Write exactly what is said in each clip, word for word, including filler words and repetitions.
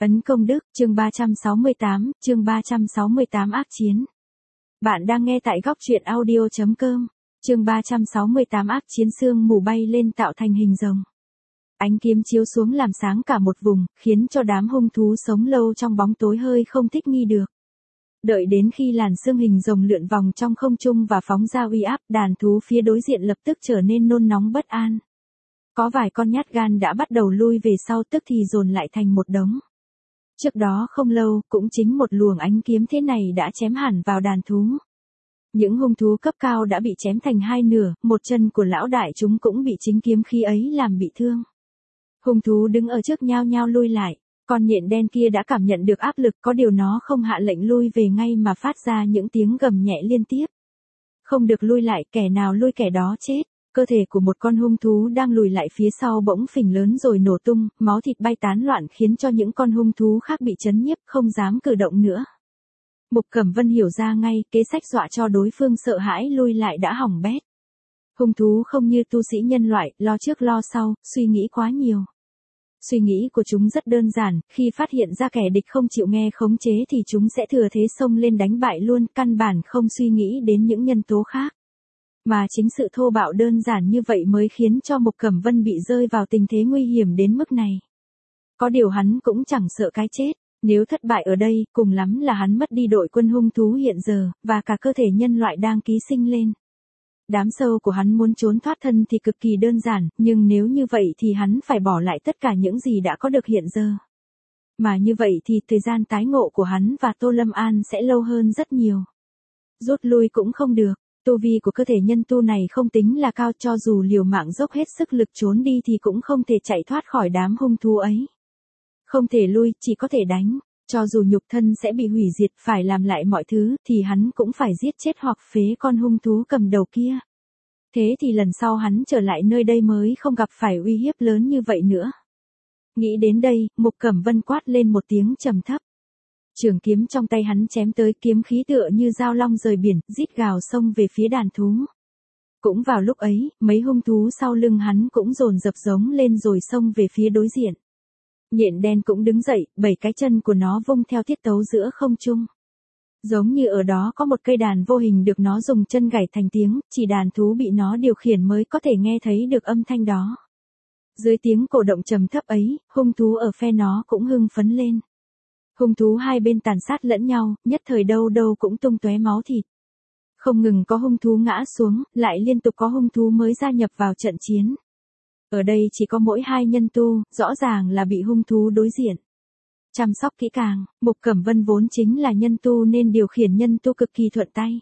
Ấn công đức, chương ba trăm sáu mươi tám, chương ba trăm sáu mươi tám ác chiến. Bạn đang nghe tại góc truyện audio chấm com, chương ba trăm sáu mươi tám ác chiến sương mù bay lên tạo thành hình rồng. Ánh kiếm chiếu xuống làm sáng cả một vùng, khiến cho đám hung thú sống lâu trong bóng tối hơi không thích nghi được. Đợi đến khi làn sương hình rồng lượn vòng trong không trung và phóng ra uy áp, đàn thú phía đối diện lập tức trở nên nôn nóng bất an. Có vài con nhát gan đã bắt đầu lui về sau, tức thì dồn lại thành một đống. Trước đó không lâu, cũng chính một luồng ánh kiếm thế này đã chém hẳn vào đàn thú. Những hung thú cấp cao đã bị chém thành hai nửa, một chân của lão đại chúng cũng bị chính kiếm khí ấy làm bị thương. Hung thú đứng ở trước nhao nhao lui lại, con nhện đen kia đã cảm nhận được áp lực, có điều nó không hạ lệnh lui về ngay mà phát ra những tiếng gầm nhẹ liên tiếp. Không được lui lại, kẻ nào lui kẻ đó chết. Cơ thể của một con hung thú đang lùi lại phía sau bỗng phình lớn rồi nổ tung, máu thịt bay tán loạn khiến cho những con hung thú khác bị chấn nhiếp, không dám cử động nữa. Mục Cẩm Vân hiểu ra ngay, kế sách dọa cho đối phương sợ hãi lui lại đã hỏng bét. Hung thú không như tu sĩ nhân loại, lo trước lo sau, suy nghĩ quá nhiều. Suy nghĩ của chúng rất đơn giản, khi phát hiện ra kẻ địch không chịu nghe khống chế thì chúng sẽ thừa thế xông lên đánh bại luôn, căn bản không suy nghĩ đến những nhân tố khác. Mà chính sự thô bạo đơn giản như vậy mới khiến cho Mục Cẩm Vân bị rơi vào tình thế nguy hiểm đến mức này. Có điều hắn cũng chẳng sợ cái chết, nếu thất bại ở đây, cùng lắm là hắn mất đi đội quân hung thú hiện giờ, và cả cơ thể nhân loại đang ký sinh lên. Đám sâu của hắn muốn trốn thoát thân thì cực kỳ đơn giản, nhưng nếu như vậy thì hắn phải bỏ lại tất cả những gì đã có được hiện giờ. Mà như vậy thì thời gian tái ngộ của hắn và Tô Lâm An sẽ lâu hơn rất nhiều. Rút lui cũng không được. Tu vi của cơ thể nhân tu này không tính là cao, cho dù liều mạng dốc hết sức lực trốn đi thì cũng không thể chạy thoát khỏi đám hung thú ấy. Không thể lui, chỉ có thể đánh, cho dù nhục thân sẽ bị hủy diệt, phải làm lại mọi thứ, thì hắn cũng phải giết chết hoặc phế con hung thú cầm đầu kia. Thế thì lần sau hắn trở lại nơi đây mới không gặp phải uy hiếp lớn như vậy nữa. Nghĩ đến đây, Mục Cẩm Vân quát lên một tiếng trầm thấp. Trường kiếm trong tay hắn chém tới, kiếm khí tựa như dao long rời biển, rít gào xông về phía đàn thú. Cũng vào lúc ấy, mấy hung thú sau lưng hắn cũng dồn dập giống lên rồi xông về phía đối diện. Nhện đen cũng đứng dậy, bảy cái chân của nó vung theo tiết tấu giữa không trung. Giống như ở đó có một cây đàn vô hình được nó dùng chân gảy thành tiếng, chỉ đàn thú bị nó điều khiển mới có thể nghe thấy được âm thanh đó. Dưới tiếng cổ động trầm thấp ấy, hung thú ở phe nó cũng hưng phấn lên. Hung thú hai bên tàn sát lẫn nhau, nhất thời đâu đâu cũng tung tóe máu thịt. Không ngừng có hung thú ngã xuống, lại liên tục có hung thú mới gia nhập vào trận chiến. Ở đây chỉ có mỗi hai nhân tu, rõ ràng là bị hung thú đối diện chăm sóc kỹ càng. Mục Cẩm Vân vốn chính là nhân tu nên điều khiển nhân tu cực kỳ thuận tay.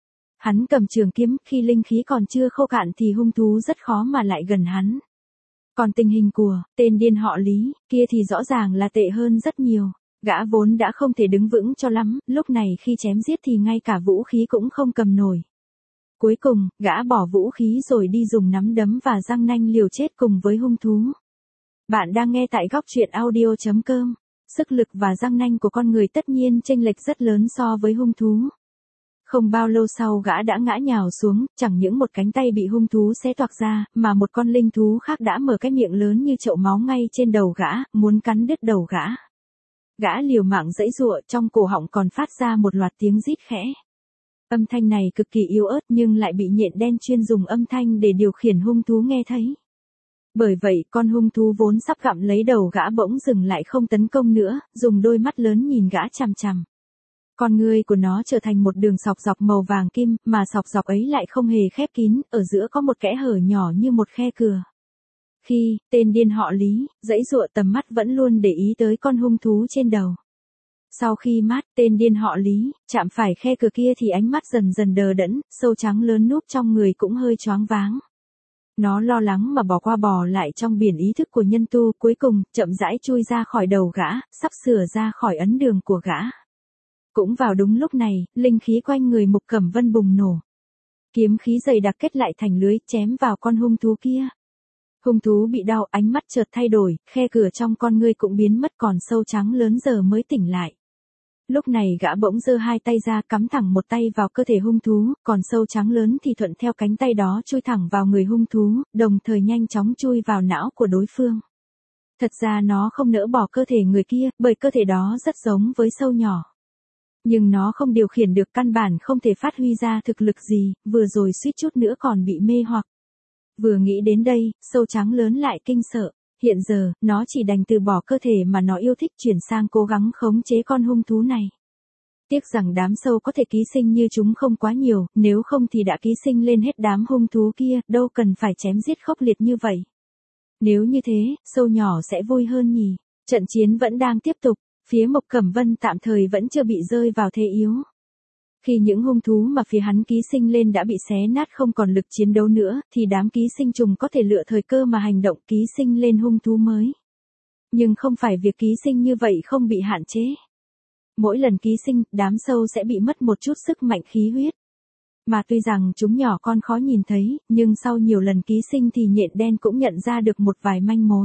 Hắn cầm trường kiếm, khi linh khí còn chưa khô cạn thì hung thú rất khó mà lại gần hắn. Còn tình hình của tên điên họ Lý kia thì rõ ràng là tệ hơn rất nhiều. Gã vốn đã không thể đứng vững cho lắm, lúc này khi chém giết thì ngay cả vũ khí cũng không cầm nổi. Cuối cùng, gã bỏ vũ khí rồi đi dùng nắm đấm và răng nanh liều chết cùng với hung thú. Bạn đang nghe tại góc truyện audio chấm com. Sức lực và răng nanh của con người tất nhiên chênh lệch rất lớn so với hung thú. Không bao lâu sau gã đã ngã nhào xuống, chẳng những một cánh tay bị hung thú xé toạc ra, mà một con linh thú khác đã mở cái miệng lớn như chậu máu ngay trên đầu gã, muốn cắn đứt đầu gã. Gã liều mạng giãy giụa, trong cổ họng còn phát ra một loạt tiếng rít khẽ. Âm thanh này cực kỳ yếu ớt nhưng lại bị nhện đen chuyên dùng âm thanh để điều khiển hung thú nghe thấy. Bởi vậy, con hung thú vốn sắp gặm lấy đầu gã bỗng dừng lại không tấn công nữa, dùng đôi mắt lớn nhìn gã chằm chằm. Con ngươi của nó trở thành một đường sọc dọc màu vàng kim, mà sọc dọc ấy lại không hề khép kín, ở giữa có một kẽ hở nhỏ như một khe cửa. Khi tên điên họ Lý giãy giụa, tầm mắt vẫn luôn để ý tới con hung thú trên đầu. Sau khi mắt tên điên họ Lý chạm phải khe cửa kia thì ánh mắt dần dần đờ đẫn, sâu trắng lớn núp trong người cũng hơi choáng váng. Nó lo lắng mà bỏ qua bò lại trong biển ý thức của nhân tu, cuối cùng chậm rãi chui ra khỏi đầu gã, sắp sửa ra khỏi ấn đường của gã. Cũng vào đúng lúc này, linh khí quanh người Mục Cẩm Vân bùng nổ. Kiếm khí dày đặc kết lại thành lưới chém vào con hung thú kia. Hung thú bị đau, ánh mắt chợt thay đổi, khe cửa trong con ngươi cũng biến mất, còn sâu trắng lớn giờ mới tỉnh lại. Lúc này gã bỗng giơ hai tay ra, cắm thẳng một tay vào cơ thể hung thú, còn sâu trắng lớn thì thuận theo cánh tay đó chui thẳng vào người hung thú, đồng thời nhanh chóng chui vào não của đối phương. Thật ra nó không nỡ bỏ cơ thể người kia, bởi cơ thể đó rất giống với sâu nhỏ. Nhưng nó không điều khiển được, căn bản không thể phát huy ra thực lực gì, vừa rồi suýt chút nữa còn bị mê hoặc. Vừa nghĩ đến đây, sâu trắng lớn lại kinh sợ. Hiện giờ, nó chỉ đành từ bỏ cơ thể mà nó yêu thích, chuyển sang cố gắng khống chế con hung thú này. Tiếc rằng đám sâu có thể ký sinh như chúng không quá nhiều, nếu không thì đã ký sinh lên hết đám hung thú kia, đâu cần phải chém giết khốc liệt như vậy. Nếu như thế, sâu nhỏ sẽ vui hơn nhỉ. Trận chiến vẫn đang tiếp tục, phía Mộc Cẩm Vân tạm thời vẫn chưa bị rơi vào thế yếu. Khi những hung thú mà phía hắn ký sinh lên đã bị xé nát không còn lực chiến đấu nữa, thì đám ký sinh trùng có thể lựa thời cơ mà hành động, ký sinh lên hung thú mới. Nhưng không phải việc ký sinh như vậy không bị hạn chế. Mỗi lần ký sinh, đám sâu sẽ bị mất một chút sức mạnh khí huyết. Mà tuy rằng chúng nhỏ con khó nhìn thấy, nhưng sau nhiều lần ký sinh thì nhện đen cũng nhận ra được một vài manh mối.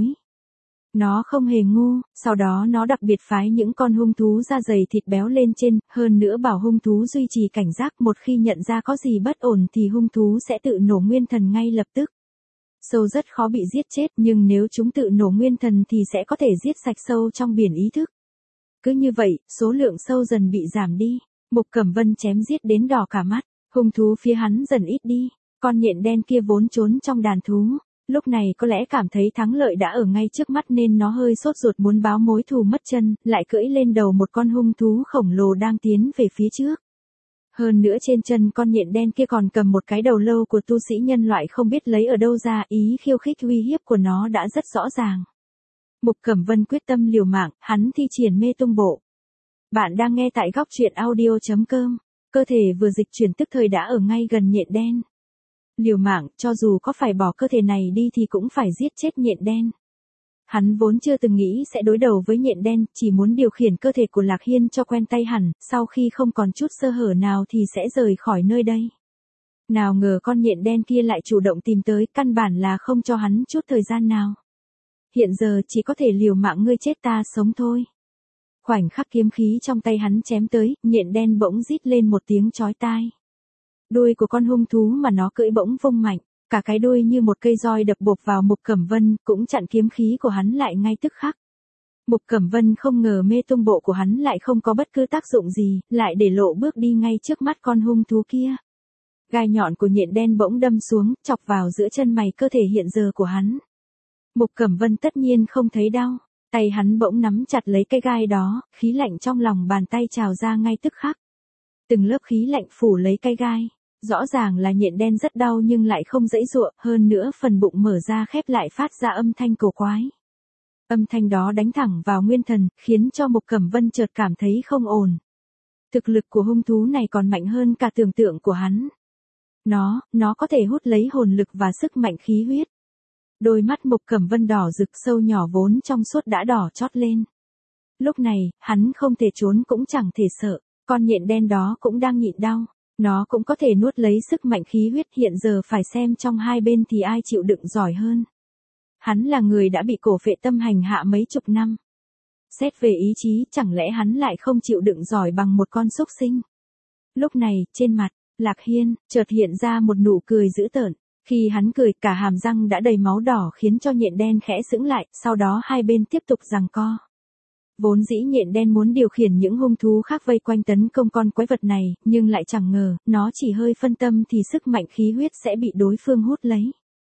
Nó không hề ngu, sau đó nó đặc biệt phái những con hung thú da dày thịt béo lên trên, hơn nữa bảo hung thú duy trì cảnh giác, một khi nhận ra có gì bất ổn thì hung thú sẽ tự nổ nguyên thần ngay lập tức. Sâu rất khó bị giết chết, nhưng nếu chúng tự nổ nguyên thần thì sẽ có thể giết sạch sâu trong biển ý thức. Cứ như vậy, số lượng sâu dần bị giảm đi. Mục Cẩm Vân chém giết đến đỏ cả mắt, hung thú phía hắn dần ít đi. Con nhện đen kia vốn trốn trong đàn thú, lúc này có lẽ cảm thấy thắng lợi đã ở ngay trước mắt nên nó hơi sốt ruột muốn báo mối thù mất chân, lại cưỡi lên đầu một con hung thú khổng lồ đang tiến về phía trước. Hơn nữa trên chân con nhện đen kia còn cầm một cái đầu lâu của tu sĩ nhân loại không biết lấy ở đâu ra, ý khiêu khích uy hiếp của nó đã rất rõ ràng. Mục Cẩm Vân quyết tâm liều mạng, hắn thi triển mê tung bộ. Bạn đang nghe tại góc truyện audio chấm com. Cơ thể vừa dịch chuyển tức thời đã ở ngay gần nhện đen. Liều mạng, cho dù có phải bỏ cơ thể này đi thì cũng phải giết chết nhện đen. Hắn vốn chưa từng nghĩ sẽ đối đầu với nhện đen, chỉ muốn điều khiển cơ thể của Lạc Hiên cho quen tay hẳn, sau khi không còn chút sơ hở nào thì sẽ rời khỏi nơi đây. Nào ngờ con nhện đen kia lại chủ động tìm tới, căn bản là không cho hắn chút thời gian nào. Hiện giờ chỉ có thể liều mạng ngươi chết ta sống thôi. Khoảnh khắc kiếm khí trong tay hắn chém tới, nhện đen bỗng rít lên một tiếng chói tai. Đuôi của con hung thú mà nó cưỡi bỗng vung mạnh, cả cái đuôi như một cây roi đập bộp vào Mục Cẩm Vân, cũng chặn kiếm khí của hắn lại ngay tức khắc. Mục Cẩm Vân không ngờ mê tung bộ của hắn lại không có bất cứ tác dụng gì, lại để lộ bước đi ngay trước mắt con hung thú kia. Gai nhọn của nhện đen bỗng đâm xuống, chọc vào giữa chân mày cơ thể hiện giờ của hắn. Mục Cẩm Vân tất nhiên không thấy đau, tay hắn bỗng nắm chặt lấy cái gai đó, khí lạnh trong lòng bàn tay trào ra ngay tức khắc. Từng lớp khí lạnh phủ lấy cái gai, rõ ràng là nhện đen rất đau nhưng lại không dãy dụa, hơn nữa phần bụng mở ra khép lại phát ra âm thanh cổ quái. Âm thanh đó đánh thẳng vào nguyên thần, khiến cho Mục Cẩm Vân chợt cảm thấy không ổn. Thực lực của hung thú này còn mạnh hơn cả tưởng tượng của hắn. Nó, nó có thể hút lấy hồn lực và sức mạnh khí huyết. Đôi mắt Mục Cẩm Vân đỏ rực, sâu nhỏ vốn trong suốt đã đỏ chót lên. Lúc này, hắn không thể trốn cũng chẳng thể sợ, con nhện đen đó cũng đang nhịn đau, nó cũng có thể nuốt lấy sức mạnh khí huyết, hiện giờ phải xem trong hai bên thì ai chịu đựng giỏi hơn. Hắn là người đã bị cổ phệ tâm hành hạ mấy chục năm. Xét về ý chí, chẳng lẽ hắn lại không chịu đựng giỏi bằng một con súc sinh. Lúc này, trên mặt Lạc Hiên chợt hiện ra một nụ cười dữ tợn. Khi hắn cười, cả hàm răng đã đầy máu đỏ khiến cho nhện đen khẽ sững lại, sau đó hai bên tiếp tục giằng co. Vốn dĩ nhện đen muốn điều khiển những hung thú khác vây quanh tấn công con quái vật này, nhưng lại chẳng ngờ, nó chỉ hơi phân tâm thì sức mạnh khí huyết sẽ bị đối phương hút lấy.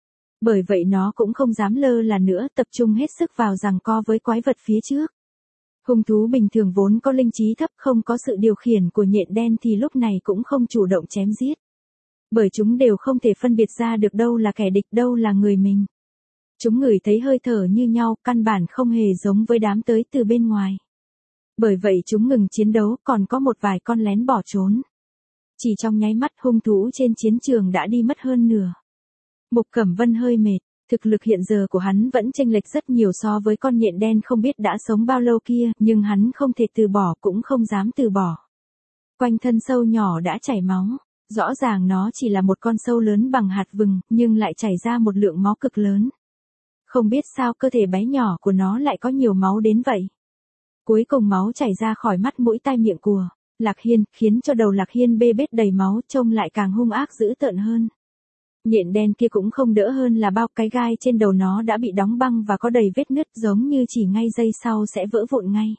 Bởi vậy nó cũng không dám lơ là nữa, tập trung hết sức vào giằng co với quái vật phía trước. Hung thú bình thường vốn có linh trí thấp, không có sự điều khiển của nhện đen thì lúc này cũng không chủ động chém giết. Bởi chúng đều không thể phân biệt ra được đâu là kẻ địch, đâu là người mình. Chúng ngửi thấy hơi thở như nhau, căn bản không hề giống với đám tới từ bên ngoài. Bởi vậy chúng ngừng chiến đấu, còn có một vài con lén bỏ trốn. Chỉ trong nháy mắt, hung thú trên chiến trường đã đi mất hơn nửa. Mục Cẩm Vân hơi mệt, thực lực hiện giờ của hắn vẫn chênh lệch rất nhiều so với con nhện đen không biết đã sống bao lâu kia, nhưng hắn không thể từ bỏ, cũng không dám từ bỏ. Quanh thân sâu nhỏ đã chảy máu. Rõ ràng nó chỉ là một con sâu lớn bằng hạt vừng, nhưng lại chảy ra một lượng máu cực lớn. Không biết sao cơ thể bé nhỏ của nó lại có nhiều máu đến vậy. Cuối cùng máu chảy ra khỏi mắt mũi tai miệng của Lạc Hiên, khiến cho đầu Lạc Hiên bê bết đầy máu, trông lại càng hung ác dữ tợn hơn. Nhện đen kia cũng không đỡ hơn là bao, cái gai trên đầu nó đã bị đóng băng và có đầy vết nứt giống như chỉ ngay giây sau sẽ vỡ vụn ngay.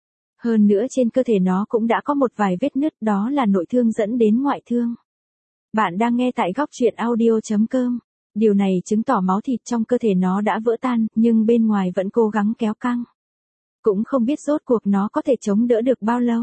Hơn nữa trên cơ thể nó cũng đã có một vài vết nứt, đó là nội thương dẫn đến ngoại thương. Bạn đang nghe tại góc truyện audio chấm com. Điều này chứng tỏ máu thịt trong cơ thể nó đã vỡ tan, nhưng bên ngoài vẫn cố gắng kéo căng. Cũng không biết rốt cuộc nó có thể chống đỡ được bao lâu.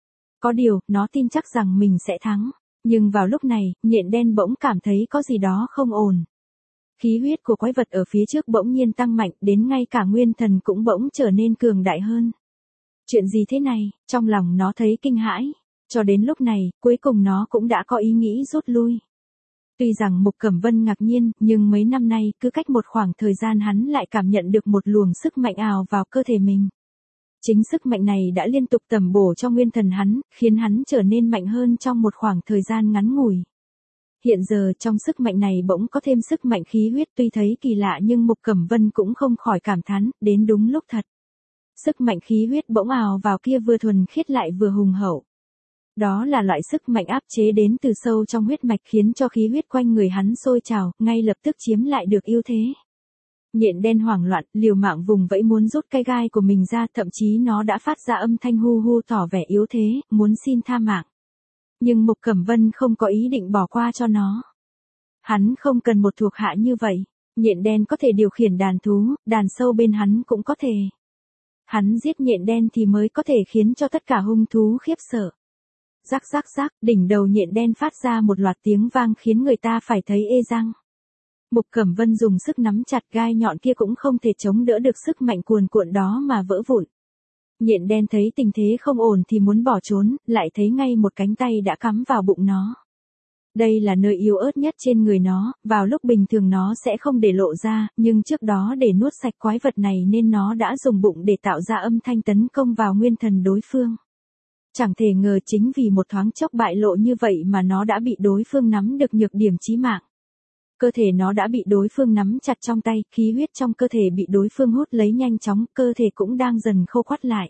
Có điều, nó tin chắc rằng mình sẽ thắng. Nhưng vào lúc này, nhện đen bỗng cảm thấy có gì đó không ổn. Khí huyết của quái vật ở phía trước bỗng nhiên tăng mạnh, đến ngay cả nguyên thần cũng bỗng trở nên cường đại hơn. Chuyện gì thế này, trong lòng nó thấy kinh hãi. Cho đến lúc này, cuối cùng nó cũng đã có ý nghĩ rút lui. Tuy rằng Mục Cẩm Vân ngạc nhiên, nhưng mấy năm nay, cứ cách một khoảng thời gian hắn lại cảm nhận được một luồng sức mạnh ào vào cơ thể mình. Chính sức mạnh này đã liên tục tầm bổ cho nguyên thần hắn, khiến hắn trở nên mạnh hơn trong một khoảng thời gian ngắn ngủi. Hiện giờ trong sức mạnh này bỗng có thêm sức mạnh khí huyết, tuy thấy kỳ lạ nhưng Mục Cẩm Vân cũng không khỏi cảm thán, đến đúng lúc thật. Sức mạnh khí huyết bỗng ào vào kia vừa thuần khiết lại vừa hùng hậu. Đó là loại sức mạnh áp chế đến từ sâu trong huyết mạch khiến cho khí huyết quanh người hắn sôi trào, ngay lập tức chiếm lại được ưu thế. Nhện đen hoảng loạn, liều mạng vùng vẫy muốn rút cái gai của mình ra, thậm chí nó đã phát ra âm thanh hu hu tỏ vẻ yếu thế, muốn xin tha mạng. Nhưng Mục Cẩm Vân không có ý định bỏ qua cho nó. Hắn không cần một thuộc hạ như vậy. Nhện đen có thể điều khiển đàn thú, đàn sâu bên hắn cũng có thể. Hắn giết nhện đen thì mới có thể khiến cho tất cả hung thú khiếp sợ. Rắc rắc rắc, đỉnh đầu nhện đen phát ra một loạt tiếng vang khiến người ta phải thấy ê răng. Mục Cẩm Vân dùng sức nắm chặt gai nhọn kia cũng không thể chống đỡ được sức mạnh cuồn cuộn đó mà vỡ vụn. Nhện đen thấy tình thế không ổn thì muốn bỏ trốn, lại thấy ngay một cánh tay đã cắm vào bụng nó. Đây là nơi yếu ớt nhất trên người nó, vào lúc bình thường nó sẽ không để lộ ra, nhưng trước đó để nuốt sạch quái vật này nên nó đã dùng bụng để tạo ra âm thanh tấn công vào nguyên thần đối phương. Chẳng thể ngờ chính vì một thoáng chốc bại lộ như vậy mà nó đã bị đối phương nắm được nhược điểm chí mạng. Cơ thể nó đã bị đối phương nắm chặt trong tay, khí huyết trong cơ thể bị đối phương hút lấy nhanh chóng, cơ thể cũng đang dần khô quắt lại.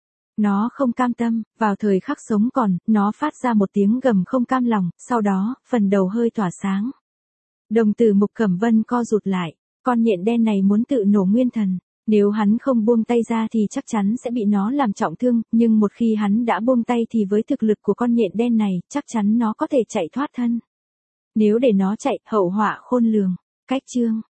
Nó không cam tâm, vào thời khắc sống còn, nó phát ra một tiếng gầm không cam lòng, sau đó, phần đầu hơi tỏa sáng. Đồng tử Mục Cẩm Vân co rụt lại, con nhện đen này muốn tự nổ nguyên thần. Nếu hắn không buông tay ra thì chắc chắn sẽ bị nó làm trọng thương, nhưng một khi hắn đã buông tay thì với thực lực của con nhện đen này, chắc chắn nó có thể chạy thoát thân. Nếu để nó chạy, hậu họa khôn lường. Cách chương